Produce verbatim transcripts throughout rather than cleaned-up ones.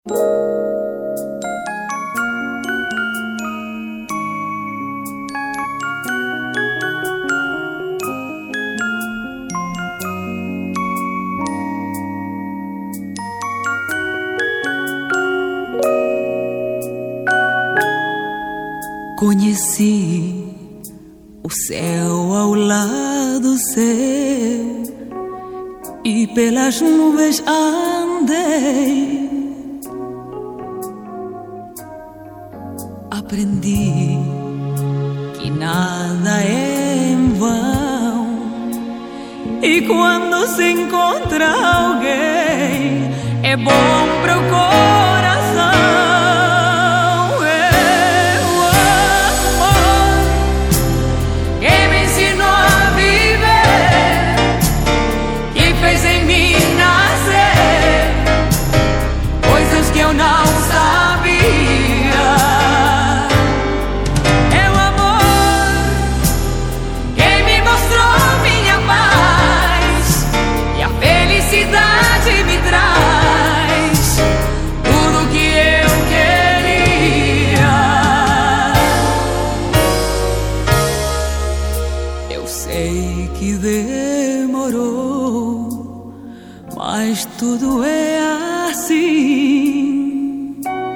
Conheci o céu ao lado seu e pelas nuvens andei. Aprendi que nada é em vão e quando se encontra alguém é bom para o coração. Sei que demorou, mas tudo é assim.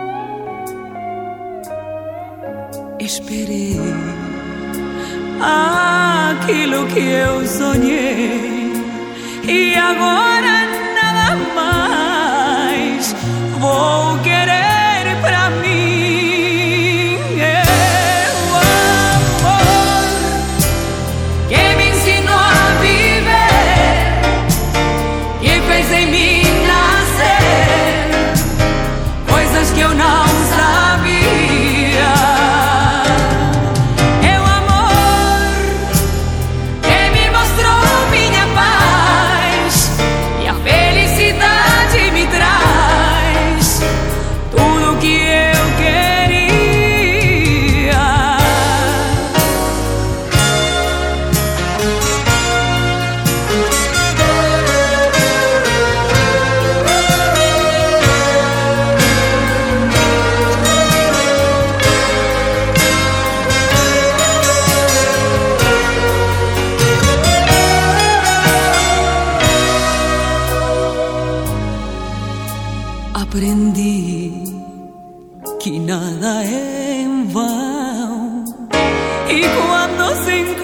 Esperei aquilo que eu sonhei e agora nada mais vou querer pra mim. Aprendi que nada é em vão e quando se encontra